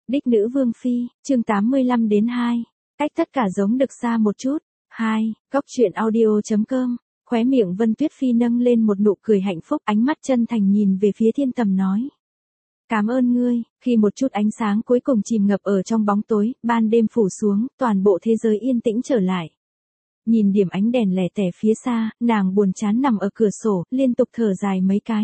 Đích nữ vương phi, chương 85 đến 2. Cách tất cả giống được xa một chút. 2. Góc truyện audio.com. Khóe miệng Vân Tuyết Phi nâng lên một nụ cười hạnh phúc, ánh mắt chân thành nhìn về phía Thiên Tầm nói. Cảm ơn ngươi. Khi một chút ánh sáng cuối cùng chìm ngập ở trong bóng tối, ban đêm phủ xuống, toàn bộ thế giới yên tĩnh trở lại. Nhìn điểm ánh đèn lẻ tẻ phía xa, nàng buồn chán nằm ở cửa sổ, liên tục thở dài mấy cái.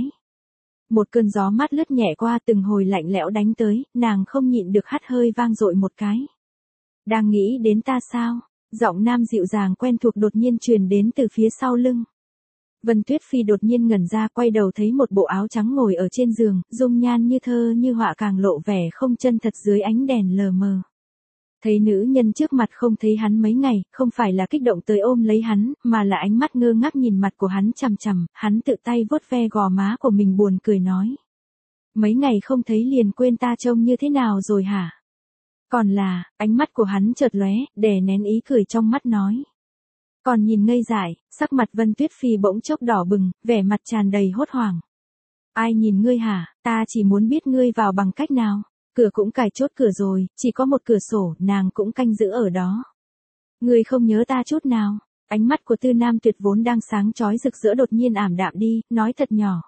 Một cơn gió mát lướt nhẹ qua, từng hồi lạnh lẽo đánh tới, nàng không nhịn được hắt hơi vang dội một cái. Đang nghĩ đến ta sao? Giọng nam dịu dàng quen thuộc đột nhiên truyền đến từ phía sau lưng. Vân Tuyết Phi đột nhiên ngẩn ra, quay đầu thấy một bộ áo trắng ngồi ở trên giường, dung nhan như thơ như họa, càng lộ vẻ không chân thật dưới ánh đèn lờ mờ. Thấy nữ nhân trước mặt không thấy hắn mấy ngày, không phải là kích động tới ôm lấy hắn, mà là ánh mắt ngơ ngác nhìn mặt của hắn chằm chằm, hắn tự tay vuốt ve gò má của mình buồn cười nói. Mấy ngày không thấy liền quên ta trông như thế nào rồi hả? Còn là, ánh mắt của hắn chợt lóe, đè nén ý cười trong mắt nói. Còn nhìn ngây dại, sắc mặt Vân Tuyết Phi bỗng chốc đỏ bừng, vẻ mặt tràn đầy hốt hoảng. Ai nhìn ngươi hả, ta chỉ muốn biết ngươi vào bằng cách nào. Cửa cũng cài chốt cửa rồi, chỉ có một cửa sổ, nàng cũng canh giữ ở đó. Ngươi không nhớ ta chút nào. Ánh mắt của Tư Nam Tuyệt vốn đang sáng chói rực rỡ đột nhiên ảm đạm đi, nói thật nhỏ.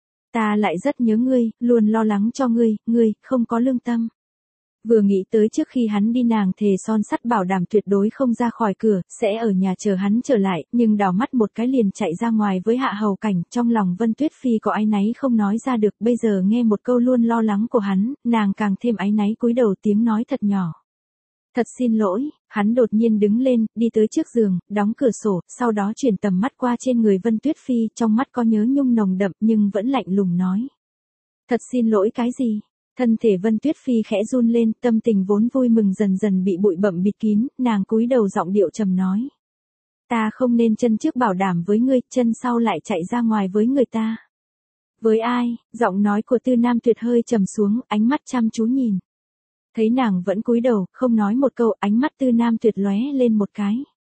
Ta lại rất nhớ ngươi, luôn lo lắng cho ngươi không có lương tâm. Vừa nghĩ tới trước khi hắn đi nàng thề son sắt bảo đảm tuyệt đối không ra khỏi cửa, sẽ ở nhà chờ hắn trở lại, nhưng đảo mắt một cái liền chạy ra ngoài với Hạ Hầu Cảnh, trong lòng Vân Tuyết Phi có áy náy không nói ra được, bây giờ nghe một câu luôn lo lắng của hắn, nàng càng thêm áy náy cúi đầu tiếng nói thật nhỏ. Thật xin lỗi, hắn đột nhiên đứng lên, đi tới trước giường, đóng cửa sổ, sau đó chuyển tầm mắt qua trên người Vân Tuyết Phi, trong mắt có nhớ nhung nồng đậm nhưng vẫn lạnh lùng nói. Thật xin lỗi cái gì? Thân thể Vân Tuyết Phi khẽ run lên, tâm tình vốn vui mừng dần dần bị bụi bặm bịt kín, nàng cúi đầu giọng điệu trầm nói. Ta không nên chân trước bảo đảm với ngươi, chân sau lại chạy ra ngoài với người ta. Với ai? Giọng nói của Tư Nam Tuyệt hơi trầm xuống, ánh mắt chăm chú nhìn. Thấy nàng vẫn cúi đầu, không nói một câu, ánh mắt Tư Nam Tuyệt lóe lên một cái.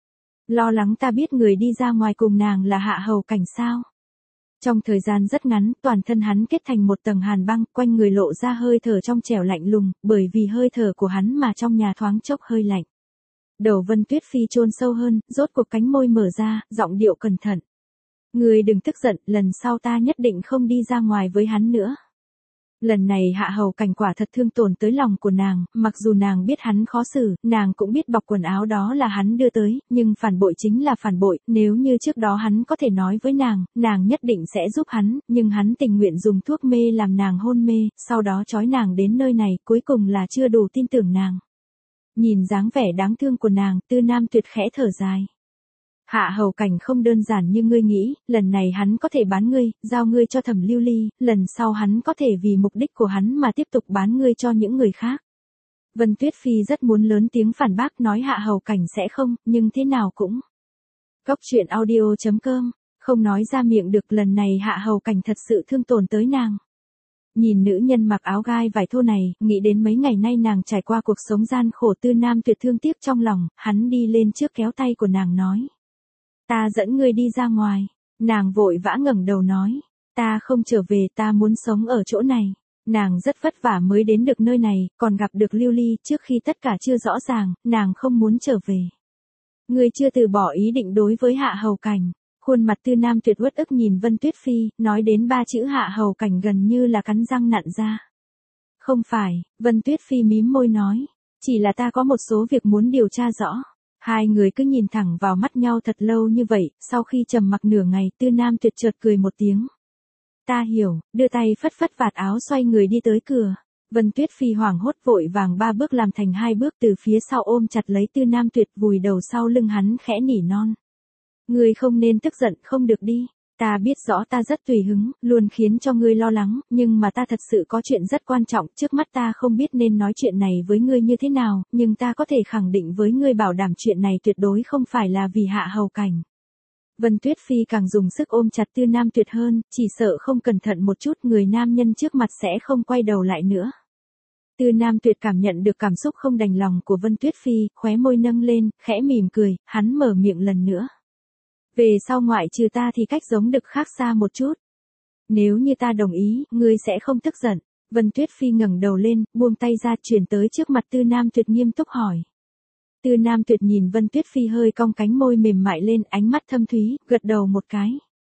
Lo lắng ta biết người đi ra ngoài cùng nàng là Hạ Hầu Cảnh sao? Trong thời gian rất ngắn, toàn thân hắn kết thành một tầng hàn băng, quanh người lộ ra hơi thở trong trẻo lạnh lùng, bởi vì hơi thở của hắn mà trong nhà thoáng chốc hơi lạnh. Đầu Vân Tuyết Phi chôn sâu hơn, rốt cuộc cánh môi mở ra, giọng điệu cẩn thận. Ngươi đừng tức giận, lần sau ta nhất định không đi ra ngoài với hắn nữa. Lần này Hạ Hầu Cảnh quả thật thương tổn tới lòng của nàng, mặc dù nàng biết hắn khó xử, nàng cũng biết bọc quần áo đó là hắn đưa tới, nhưng phản bội chính là phản bội, nếu như trước đó hắn có thể nói với nàng nhất định sẽ giúp hắn, nhưng hắn tình nguyện dùng thuốc mê làm nàng hôn mê, sau đó trói nàng đến nơi này, cuối cùng là chưa đủ tin tưởng nàng. Nhìn dáng vẻ đáng thương của nàng, Tư Nam Tuyệt khẽ thở dài. Hạ Hầu Cảnh không đơn giản như ngươi nghĩ, lần này hắn có thể bán ngươi, giao ngươi cho Thẩm Lưu Ly, lần sau hắn có thể vì mục đích của hắn mà tiếp tục bán ngươi cho những người khác. Vân Tuyết Phi rất muốn lớn tiếng phản bác nói Hạ Hầu Cảnh sẽ không, nhưng thế nào cũng. Góc truyện audio.com, không nói ra miệng được, lần này Hạ Hầu Cảnh thật sự thương tổn tới nàng. Nhìn nữ nhân mặc áo gai vải thô này, nghĩ đến mấy ngày nay nàng trải qua cuộc sống gian khổ, Tư Nam Tuyệt thương tiếc trong lòng, hắn đi lên trước kéo tay của nàng nói. Ta dẫn ngươi đi ra ngoài. Nàng vội vã ngẩng đầu nói. Ta không trở về, ta muốn sống ở chỗ này. Nàng rất vất vả mới đến được nơi này, còn gặp được Lưu Ly, trước khi tất cả chưa rõ ràng, nàng không muốn trở về. Ngươi chưa từ bỏ ý định đối với Hạ Hầu Cảnh. Khuôn mặt Tư Nam Tuyệt uất ức nhìn Vân Tuyết Phi, nói đến 3 chữ Hạ Hầu Cảnh gần như là cắn răng nặn ra. Không phải, Vân Tuyết Phi mím môi nói. Chỉ là ta có một số việc muốn điều tra rõ. Hai người cứ nhìn thẳng vào mắt nhau thật lâu như vậy, sau khi trầm mặc nửa ngày, Tư Nam Tuyệt chợt cười một tiếng. Ta hiểu, đưa tay phất phất vạt áo xoay người đi tới cửa. Vân Tuyết Phi hoảng hốt vội vàng 3 bước làm thành 2 bước, từ phía sau ôm chặt lấy Tư Nam Tuyệt, vùi đầu sau lưng hắn khẽ nỉ non. Ngươi không nên tức giận, không được đi. Ta biết rõ ta rất tùy hứng, luôn khiến cho ngươi lo lắng, nhưng mà ta thật sự có chuyện rất quan trọng, trước mắt ta không biết nên nói chuyện này với ngươi như thế nào, nhưng ta có thể khẳng định với ngươi bảo đảm chuyện này tuyệt đối không phải là vì Hạ Hầu Cảnh. Vân Tuyết Phi càng dùng sức ôm chặt Tư Nam Tuyệt hơn, chỉ sợ không cẩn thận một chút người nam nhân trước mặt sẽ không quay đầu lại nữa. Tư Nam Tuyệt cảm nhận được cảm xúc không đành lòng của Vân Tuyết Phi, khóe môi nâng lên, khẽ mỉm cười, hắn mở miệng lần nữa. Về sau ngoại trừ ta thì cách giống được khác xa một chút. Nếu như ta đồng ý, ngươi sẽ không tức giận. Vân Tuyết Phi ngẩng đầu lên, buông tay ra chuyển tới trước mặt Tư Nam Tuyệt nghiêm túc hỏi. Tư Nam Tuyệt nhìn Vân Tuyết Phi hơi cong cánh môi mềm mại lên, ánh mắt thâm thúy, gật đầu một cái.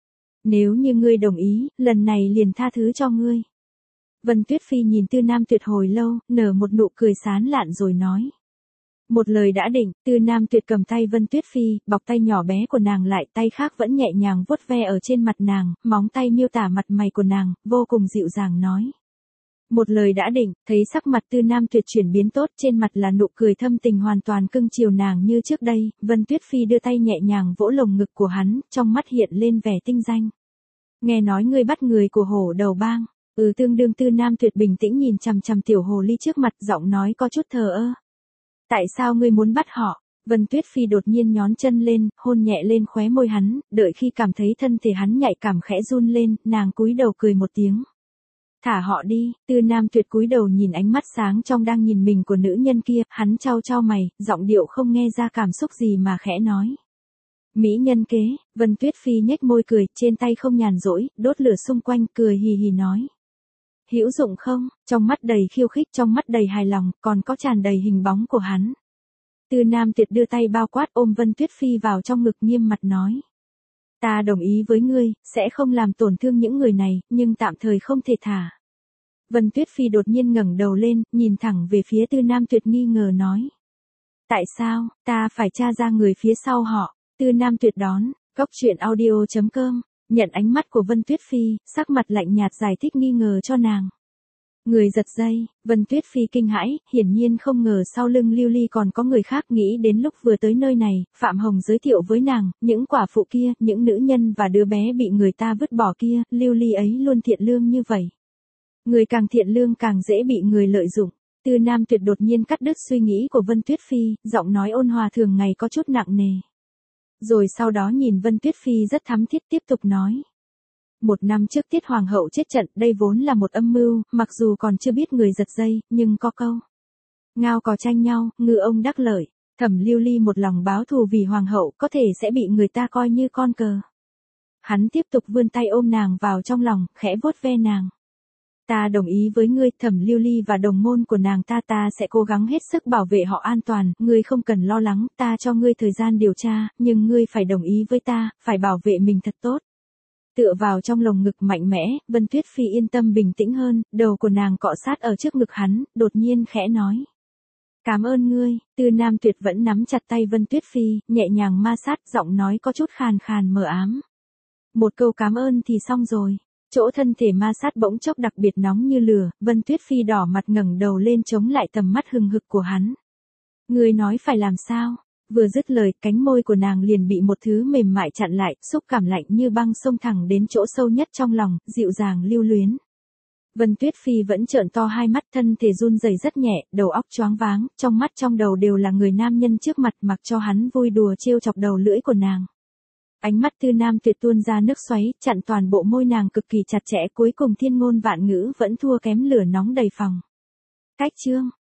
Nếu như ngươi đồng ý, lần này liền tha thứ cho ngươi. Vân Tuyết Phi nhìn Tư Nam Tuyệt hồi lâu, nở một nụ cười sán lạn rồi nói. Một lời đã định, Tư Nam Tuyệt cầm tay Vân Tuyết Phi, bọc tay nhỏ bé của nàng lại, tay khác vẫn nhẹ nhàng vuốt ve ở trên mặt nàng, móng tay miêu tả mặt mày của nàng, vô cùng dịu dàng nói. Một lời đã định, thấy sắc mặt Tư Nam Tuyệt chuyển biến tốt, trên mặt là nụ cười thâm tình hoàn toàn cưng chiều nàng như trước đây, Vân Tuyết Phi đưa tay nhẹ nhàng vỗ lồng ngực của hắn, trong mắt hiện lên vẻ tinh danh. Nghe nói ngươi bắt người của Hổ Đầu Bang. Tương đương. Tư Nam Tuyệt bình tĩnh nhìn chằm chằm tiểu hồ ly trước mặt, giọng nói có chút thờ ơ. Tại sao ngươi muốn bắt họ? Vân Tuyết Phi đột nhiên nhón chân lên, hôn nhẹ lên khóe môi hắn, đợi khi cảm thấy thân thể hắn nhạy cảm khẽ run lên, nàng cúi đầu cười một tiếng. Thả họ đi. Tư Nam Tuyệt cúi đầu nhìn ánh mắt sáng trong đang nhìn mình của nữ nhân kia, hắn chau chau mày, giọng điệu không nghe ra cảm xúc gì mà khẽ nói. Mỹ nhân kế. Vân Tuyết Phi nhếch môi cười, trên tay không nhàn rỗi, đốt lửa xung quanh, cười hì hì nói. Hữu dụng không? Trong mắt đầy khiêu khích, trong mắt đầy hài lòng, còn có tràn đầy hình bóng của hắn. Tư Nam Tuyệt đưa tay bao quát ôm Vân Tuyết Phi vào trong ngực nghiêm mặt nói. Ta đồng ý với ngươi, sẽ không làm tổn thương những người này, nhưng tạm thời không thể thả. Vân Tuyết Phi đột nhiên ngẩng đầu lên, nhìn thẳng về phía Tư Nam Tuyệt nghi ngờ nói. Tại sao, ta phải tra ra người phía sau họ? Tư Nam Tuyệt đón, goctruyện.audio.com, nhận ánh mắt của Vân Tuyết Phi, sắc mặt lạnh nhạt giải thích nghi ngờ cho nàng. Người giật dây. Vân Tuyết Phi kinh hãi, hiển nhiên không ngờ sau lưng Lưu Ly còn có người khác, nghĩ đến lúc vừa tới nơi này, Phạm Hồng giới thiệu với nàng, những quả phụ kia, những nữ nhân và đứa bé bị người ta vứt bỏ kia, Lưu Ly ấy luôn thiện lương như vậy. Người càng thiện lương càng dễ bị người lợi dụng. Tư Nam Tuyệt đột nhiên cắt đứt suy nghĩ của Vân Tuyết Phi, giọng nói ôn hòa thường ngày có chút nặng nề. Rồi sau đó nhìn Vân Tuyết Phi rất thắm thiết tiếp tục nói. 1 năm trước Tiết Hoàng hậu chết trận, đây vốn là một âm mưu, mặc dù còn chưa biết người giật dây, nhưng có câu. Ngao cò tranh nhau, ngư ông đắc lợi. Thẩm Lưu Ly một lòng báo thù vì Hoàng hậu, có thể sẽ bị người ta coi như con cờ. Hắn tiếp tục vươn tay ôm nàng vào trong lòng, khẽ vuốt ve nàng. Ta đồng ý với ngươi, Thẩm Lưu Ly và đồng môn của nàng ta sẽ cố gắng hết sức bảo vệ họ an toàn, ngươi không cần lo lắng, ta cho ngươi thời gian điều tra, nhưng ngươi phải đồng ý với ta, phải bảo vệ mình thật tốt. Tựa vào trong lồng ngực mạnh mẽ, Vân Tuyết Phi yên tâm bình tĩnh hơn, đầu của nàng cọ sát ở trước ngực hắn, đột nhiên khẽ nói. Cảm ơn ngươi. Tư Nam Tuyệt vẫn nắm chặt tay Vân Tuyết Phi, nhẹ nhàng ma sát, giọng nói có chút khàn khàn mờ ám. Một câu cảm ơn thì xong rồi. Chỗ thân thể ma sát bỗng chốc đặc biệt nóng như lửa, Vân Tuyết Phi đỏ mặt ngẩng đầu lên chống lại tầm mắt hừng hực của hắn. Ngươi nói phải làm sao? Vừa dứt lời, cánh môi của nàng liền bị một thứ mềm mại chặn lại, xúc cảm lạnh như băng xông thẳng đến chỗ sâu nhất trong lòng, dịu dàng lưu luyến. Vân Tuyết Phi vẫn trợn to hai mắt, thân thể run rẩy rất nhẹ, đầu óc choáng váng, trong mắt trong đầu đều là người nam nhân trước mặt, mặc cho hắn vui đùa trêu chọc đầu lưỡi của nàng. Ánh mắt Tư Nam Tuyệt tuôn ra nước xoáy, chặn toàn bộ môi nàng cực kỳ chặt chẽ, cuối cùng thiên ngôn vạn ngữ vẫn thua kém lửa nóng đầy phòng. Cách chương